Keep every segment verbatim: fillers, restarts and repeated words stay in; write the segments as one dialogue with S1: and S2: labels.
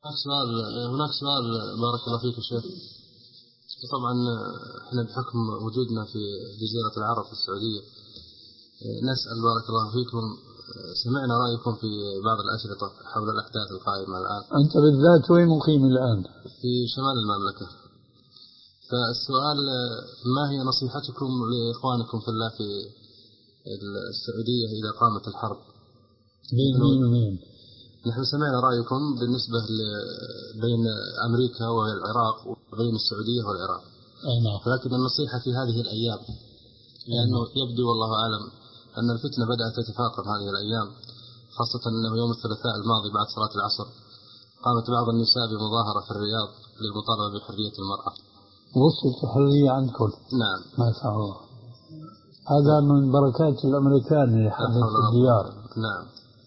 S1: سؤال هناك سؤال بارك الله فيك يا شيخ. طبعا احنا بحكم وجودنا في جزيرة العرب في السعودية نسأل بارك الله فيكم، سمعنا رأيكم في بعض الأشرطة حول الأحداث القائمة الآن.
S2: أنت بالذات وين مقيم الآن؟
S1: في شمال المملكة. فالسؤال ما هي نصيحتكم لإخوانكم في الله في السعودية إذا قامت الحرب؟
S2: مين مين ومين؟
S1: نحن سمعنا رأيكم بالنسبة بين أمريكا والعراق وبين السعودية والعراق. لكن النصيحة في هذه الأيام لأنه يبدو والله أعلم أن الفتنة بدأت تتفاقم هذه الأيام، خاصة أنه يوم الثلاثاء الماضي بعد صلاة العصر قامت بعض النساء بمظاهرة في الرياض للمطالبة بحرية المرأة.
S2: وصلت الحرية عندكم؟
S1: نعم
S2: ما شاء الله. هذا من بركات الأمريكان اللي حدث الديار.
S1: نعم.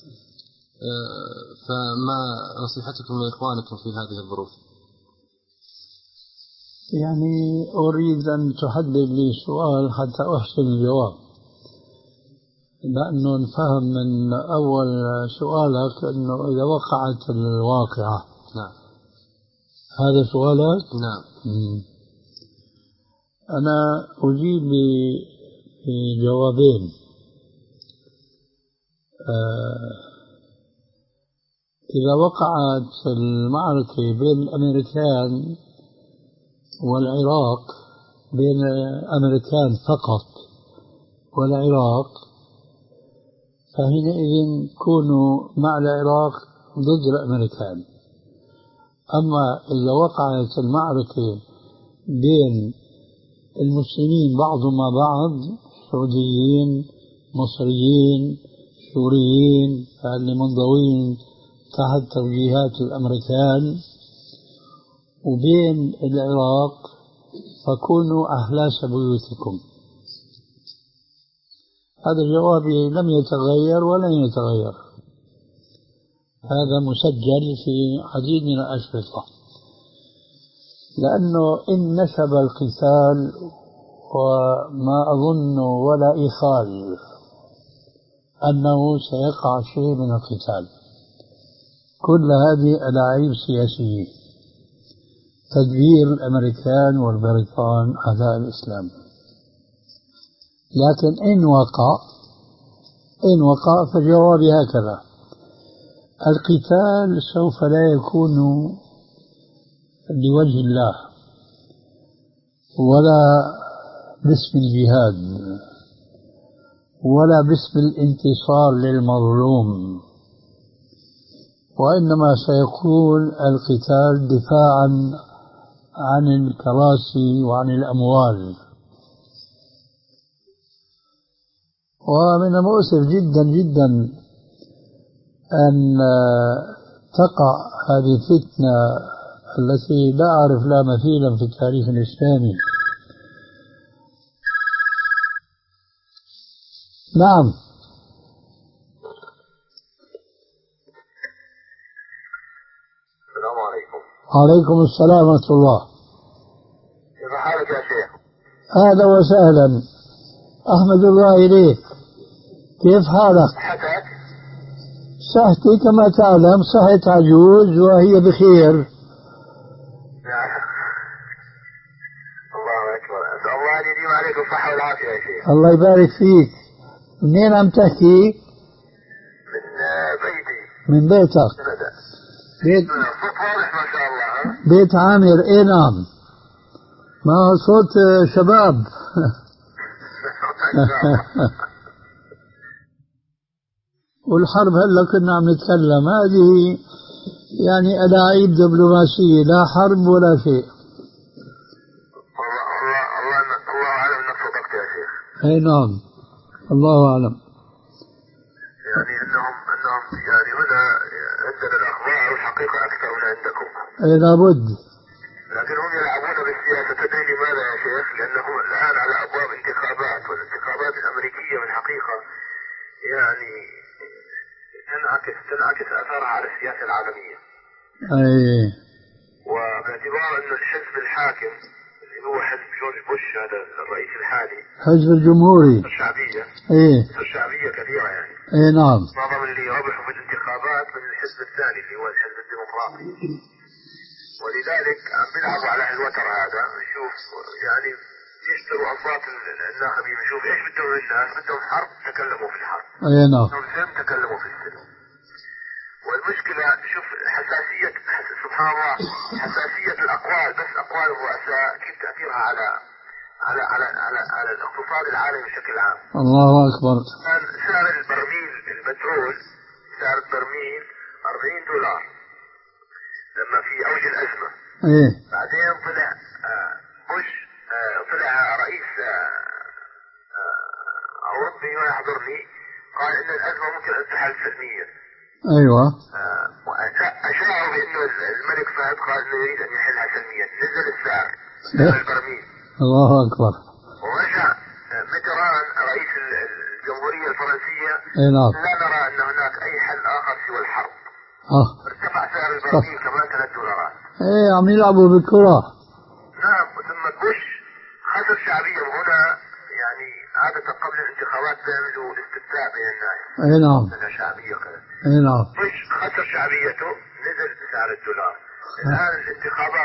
S1: فما نصيحتكم لإخوانكم في هذه الظروف؟
S2: يعني أريد أن تحدد لي سؤال حتى أحسن الجواب، لأنه نفهم من أول سؤالك أنه إذا وقعت الواقعة.
S1: نعم.
S2: هذا سؤالك؟
S1: نعم.
S2: مم. أنا أجيب بجوابين. آه إذا وقعت المعركة بين الأمريكان والعراق، بين الأمريكان فقط والعراق، فحينئذ كونوا مع العراق ضد الأمريكان. أما إذا وقعت المعركة بين المسلمين بعضهم مع بعض، سعوديين مصريين سوريين اللي منضوين تحت توجيهات الأمريكان، وبين العراق، فكونوا أهلاس بيوتكم. هذا جوابي لم يتغير ولن يتغير، هذا مسجل في عديد من الأشرطة. لأنه إن نشب القتال وما أظن ولا إخال أنه سيقع شيء من القتال، كل هذه ألاعيب سياسية، تدبير الأمريكان والبريطان أعداء الإسلام. لكن إن وقع إن وقع فجوابي هكذا: القتال سوف لا يكون لوجه الله ولا باسم الجهاد ولا باسم الانتصار للمظلوم، وإنما سيكون القتال دفاعا عن الكراسي وعن الأموال. ومن المؤسف جدا جدا أن تقع هذه الفتنة التي لا أعرف لا مثيلا في التاريخ الإسلامي. نعم.
S3: السلام عليكم.
S2: وعليكم السلام ورحمة الله.
S3: كيف حالك يا شيخ؟
S2: أهلا وسهلا، أحمد الله إليك. كيف حالك؟
S3: صحتك؟
S2: صحتي كما تعلم صحة عجوز وهي بخير.
S3: نعم. الله أكبر، أسأل الله أن يديم عليك الصحة والعافية يا شيخ.
S2: الله يبارك فيك. منين عم تحكي؟
S3: من بيتي.
S2: من بيتك؟ بيت
S3: صوت واضح ما شاء الله. ها؟
S2: بيت عامر. اي نعم، ما هو صوت شباب. والحرب هلا كنا عم نتكلم، هذه يعني ألاعيب دبلوماسية، لا حرب ولا شيء.
S3: الله الله الله الله أعلم أنك صدقت يا شيخ.
S2: اي نعم، الله أعلم.
S3: يعني أنهم أنهم يعني هنا عندنا الأخبار والحقيقة أكثر من عندكم.
S2: اي لابد.
S3: لكن هم يلعبون بالسياسة. تدري لماذا يا شيخ؟ لأنهم الآن على أبواب انتخابات، والانتخابات الأمريكية بالحقيقة يعني تنعكس تنعكس أثرها على السياسة العالمية.
S2: اي.
S3: وباعتبار أنه الحزب الحاكم اللي هو حزب جورج بوش، هذا الرئيس الحالي،
S2: حزب الجمهوري،
S3: الشعبية،
S2: ايه
S3: الشعبية كثيرة يعني.
S2: اي نعم.
S3: معظم اللي ربحوا في الانتخابات من الحزب الثاني اللي هو الحزب الديمقراطي. راقي. ولذلك عم بيلعبوا على الوتر هذا. نشوف يعني يشتروا اصوات الناخبين، نشوف ايش بدهم الناس، بدهم حرب تكلموا في الحرب،
S2: اي نعم،
S3: بدهم سلم تكلموا في السلم. والمشكلة شوف حساسية، سبحان الله، حساسية الأقوال، بس أقوال الرؤساء كيف تأثيرها على على على على, على الاقتصاد العالمي بشكل عام.
S2: الله أكبر.
S3: كان سعر البرميل البترول، سعر البرميل أربعين دولار لما في أوج الأزمة.
S2: إيه.
S3: بعدين طلع آه بوش آه طلع رئيس آه آه أوروبي ما يحضرني، قال إن الأزمة ممكن أن تحل سلميا.
S2: ايوه.
S3: آه واشاعوا بانه الملك فهد قال انه يريد ان يحلها سلميا، نزل السعر سعر البرميل.
S2: الله اكبر.
S3: ورجع ميتران رئيس الجمهوريه الفرنسيه،
S2: اي نعم،
S3: لا نرى ان هناك اي حل اخر سوى الحرب.
S2: اه
S3: ارتفع سعر البرميل كمان ثلاث دولارات.
S2: ايه عم يلعبوا بالكره.
S3: نعم. وثم بوش خسر شعبيه، وهنا يعني عاده قبل الانتخابات بيعملوا استفتاء بين الناس.
S2: اي نعم.
S3: شعبيه كذا.
S2: اي نعم.
S3: بوش خسر شعبيته، نزل سعر الدولار. الان الانتخابات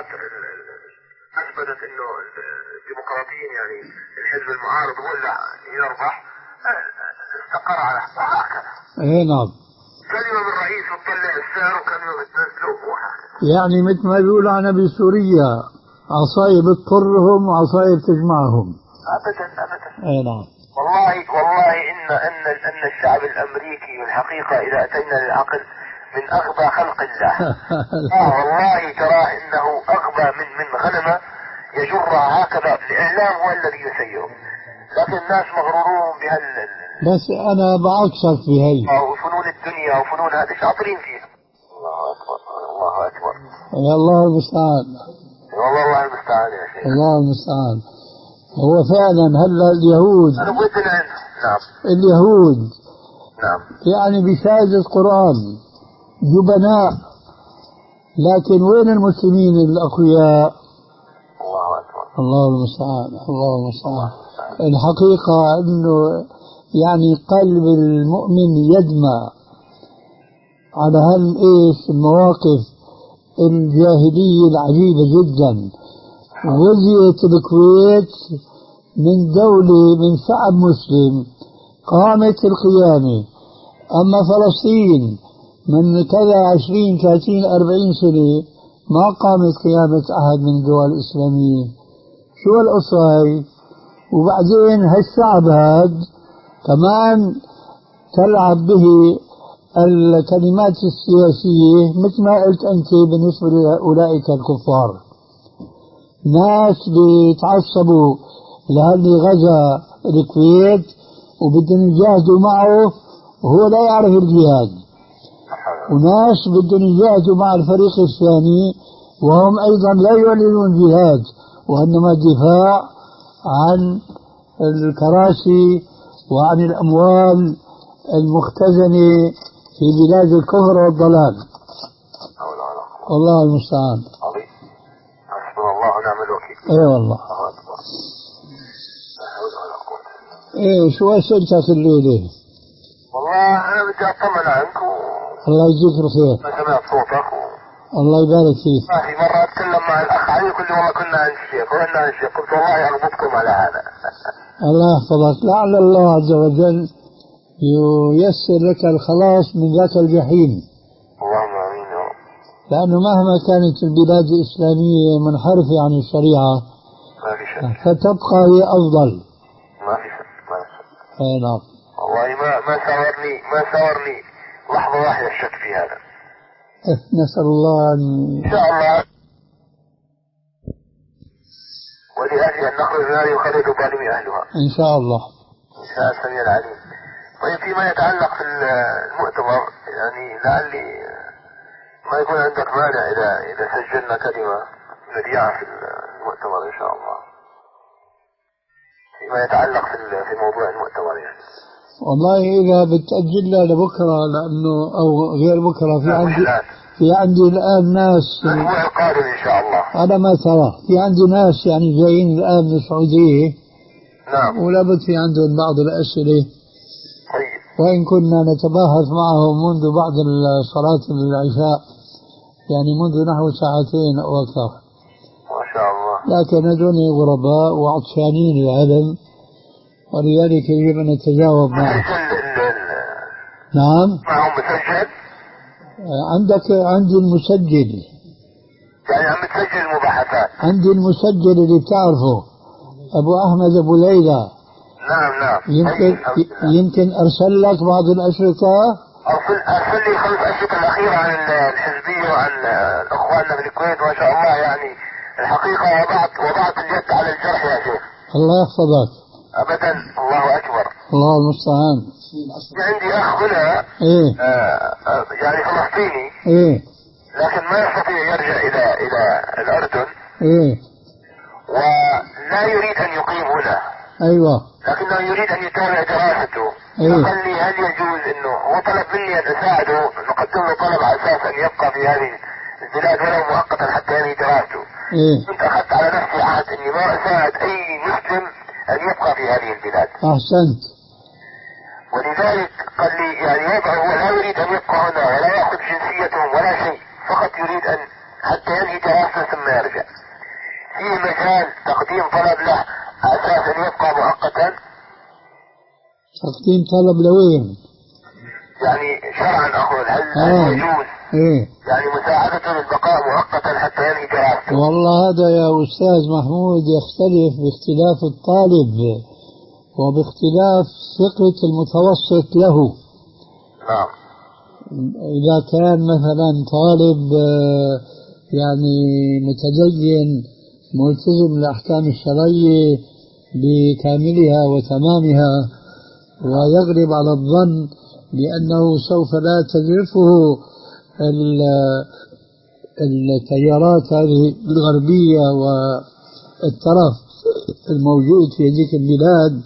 S3: اثبتت انه الديمقراطيين يعني الحزب المعارض هو اللي يربح، استقر على هكذا.
S2: اي نعم.
S3: كلمه من الرئيس وتطلع السعر، وكلمه بتنزله وهكذا.
S2: يعني مثل ما بيقولوا عنا بسوريا، عصاية بتضطرهم وعصاية بتجمعهم.
S3: ابدا ابدا.
S2: اي نعم.
S3: والله والله ان ان ان الشعب الامريكي والحقيقه اذا اتينا للعقل من اغبى خلق الله. اه والله ترى انه اغبى من من غنمه يجرها هكذا. الاعلام هو الذي يسيره، لكن الناس مغرورون بهال.
S2: بس انا بعكسك بهي.
S3: وفنون الدنيا وفنون هذه شاطرين فيها. الله اكبر الله اكبر.
S2: يا الله المستعان.
S3: والله الله المستعان يا شيخ.
S2: الله المستعان. هو فعلا هلا اليهود.
S3: انا ودنا. نعم.
S2: اليهود.
S3: نعم.
S2: يعني بشهادة قرآن جبناء، لكن وين المسلمين الأقوياء؟
S3: الله أكبر.
S2: الله المستعان. الله المستعان. الحقيقة أنه يعني قلب المؤمن يدمع على هالإيش المواقف الجاهلية العجيبة جدا. وزيت الكويت من دولة من شعب مسلم قامت القيامة، أما فلسطين من كذا عشرين ثلاثين أربعين سنة ما قامت قيامة أحد من الدول الإسلامية. شو القصة هاي؟ وبعدين هالشعب هاد كمان تلعب به الكلمات السياسية مثل ما قلت أنت بالنسبة لأولئك الكفار، ناس بيتعصبوا لهاللي غزا الكويت وبدهم يجاهدوا معه وهو لا يعرف الجهاد، وناس بدهم يجاهدوا مع الفريق الثاني وهم أيضا لا يعلنون جهاد وإنما دفاع عن الكراسي وعن الأموال المختزنة في بلاد الكفر والضلال. والله المستعان.
S3: حسبنا الله ونعم الوكيل.
S2: اي والله. ايه شو اسئلتك الليلة؟
S3: والله انا بدي اطمن عنك و...
S2: الله يجزيك الخير.
S3: انا سمعت صوتك و...
S2: الله يبارك فيك.
S3: ما في مرة اتكلم مع الاخ علي يقول لي والله كنا عند الشيخ وكنا عند الشيخ، قلت والله اربطكم على هذا.
S2: الله يحفظك. لعل الله عز وجل ييسر لك الخلاص من ذاك الجحيم.
S3: اللهم امين يا رب.
S2: لأنه مهما كانت البلاد الإسلامية منحرفة عن الشريعة
S3: ما في شك
S2: فتبقى هي أفضل.
S3: ما في شك ما في شك.
S2: اي نعم.
S3: والله ما ما ساورني ما ساورني لحظة واحدة الشك في هذا.
S2: نسأل الله أن
S3: إن شاء الله ولأجل أن نخرج من هذه وخرج ظالم أهلها
S2: إن شاء الله.
S3: إن شاء السميع العليم. طيب فيما يتعلق في المؤتمر يعني لعلي ما يكون عندك مانع إذا إذا سجلنا كلمة مذيعة في المؤتمر إن شاء الله فيما يتعلق في في موضوع المؤتمر يعني.
S2: والله إذا بتأجلها لبكرة لأنه أو غير بكرة في عندي في عندي الآن ناس
S3: الأسبوع القادم إن شاء الله.
S2: هذا ما ترى في عندي ناس يعني جايين الآن من السعودية.
S3: نعم.
S2: ولابد في عندهم بعض الأسئلة.
S3: طيب.
S2: وإن كنا نتباحث معهم منذ بعد صلاة العشاء يعني منذ نحو ساعتين أو أكثر.
S3: ما شاء الله.
S2: لكن هذول غرباء وعطشانين العلم، ولذلك يجب أن نتجاوب معه. نعم.
S3: معهم مسجل؟
S2: عندك عندي المسجل.
S3: يعني عم تسجل المباحثات؟
S2: عندي المسجل اللي بتعرفه، أبو أحمد أبو ليلى.
S3: نعم نعم.
S2: يمكن يمكن أرسل لك بعض الأشرطة.
S3: أرسل أرسل لي خمس أشرطة الأخيرة عن الحزبية وعن إخواننا بالكويت، ما شاء الله. يعني الحقيقة وضعت وضعت اليد على الجرح يا شيخ.
S2: الله يحفظك.
S3: أبدا، الله أكبر.
S2: الله المستعان.
S3: عندي أخ هنا
S2: إيه؟
S3: آه آه يعني فلسطيني.
S2: إيه؟
S3: لكن ما يستطيع يرجع إلى إلى الأردن.
S2: إيه؟
S3: ولا يريد أن يقيم هنا.
S2: أيوة.
S3: لكنه يريد أن يتابع دراسته.
S2: إيه؟
S3: فقال لي هل يجوز إنه هو طلب مني أن أساعده، نقدم له طلب على أساس أن يبقى في هذه البلاد ولو مؤقتا حتى ينهي دراسته.
S2: إيه؟
S3: كنت أخذت على نفسي عهد إني ما أساعد أي مسلم أن يبقى في هذه البلاد.
S2: أحسنت.
S3: ولذلك قال لي يعني يبقى هو لا يريد أن يبقى هنا ولا يأخذ جنسيتهم ولا شيء، فقط يريد أن حتى ينهي دراسته ثم يرجع. في مجال تقديم طلب له على أساس أن يبقى مؤقتا؟
S2: تقديم طلب لوين؟
S3: يعني شرعا أقول هل,
S2: آه.
S3: هل يجوز
S2: إيه؟
S3: يعني مساعدته للبقاء مؤقتا حتى ينهي دراسته؟
S2: والله هذا يا أستاذ محمود يختلف باختلاف الطالب وباختلاف ثقة المتوسط له.
S3: نعم.
S2: إذا كان مثلا طالب يعني متدين ملتزم بالأحكام الشرعية بكاملها وتمامها، ويغلب على الظن بأنه سوف لا تجرفه التيارات هذه الغربية والترف الموجود في هذه البلاد،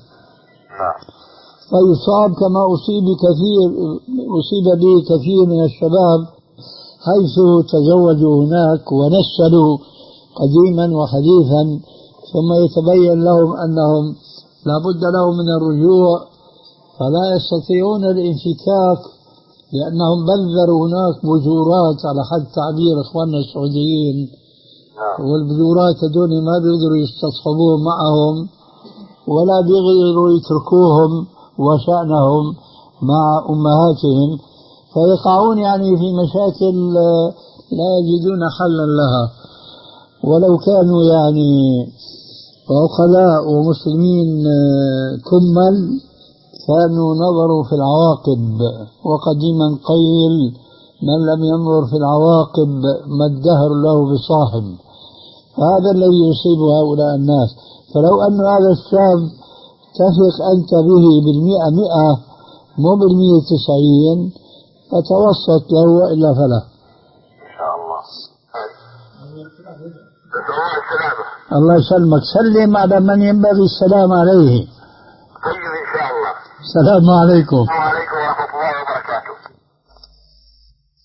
S2: فيصاب كما أصيب كثير أصيب به كثير من الشباب حيث تزوجوا هناك ونسلوا قديما وحديثا، ثم يتبين لهم أنهم لا بد لهم من الرجوع، فلا يستطيعون الانفكاك لأنهم بذروا هناك بذورات على حد تعبير إخواننا السعوديين، والبذورات هذول ما بيقدروا يستصحبوهم معهم ولا بيقدروا يتركوهم وشأنهم مع أمهاتهم، فيقعون يعني في مشاكل لا يجدون حلا لها. ولو كانوا يعني عقلاء ومسلمين كمل كانوا نظروا في العواقب، وقديما قيل من لم ينظر في العواقب ما الدهر له بصاحب. هذا الذي يصيب هؤلاء الناس. فلو أن هذا الشاب تثق أنت به بالمئة مئة مو بالمئة تسعين فتوسط له وإلا فلا.
S3: إن شاء الله. السلامة.
S2: الله يسلمك. سلم على من ينبغي السلام عليه.
S3: طيب إن شاء الله.
S2: السلام عليكم.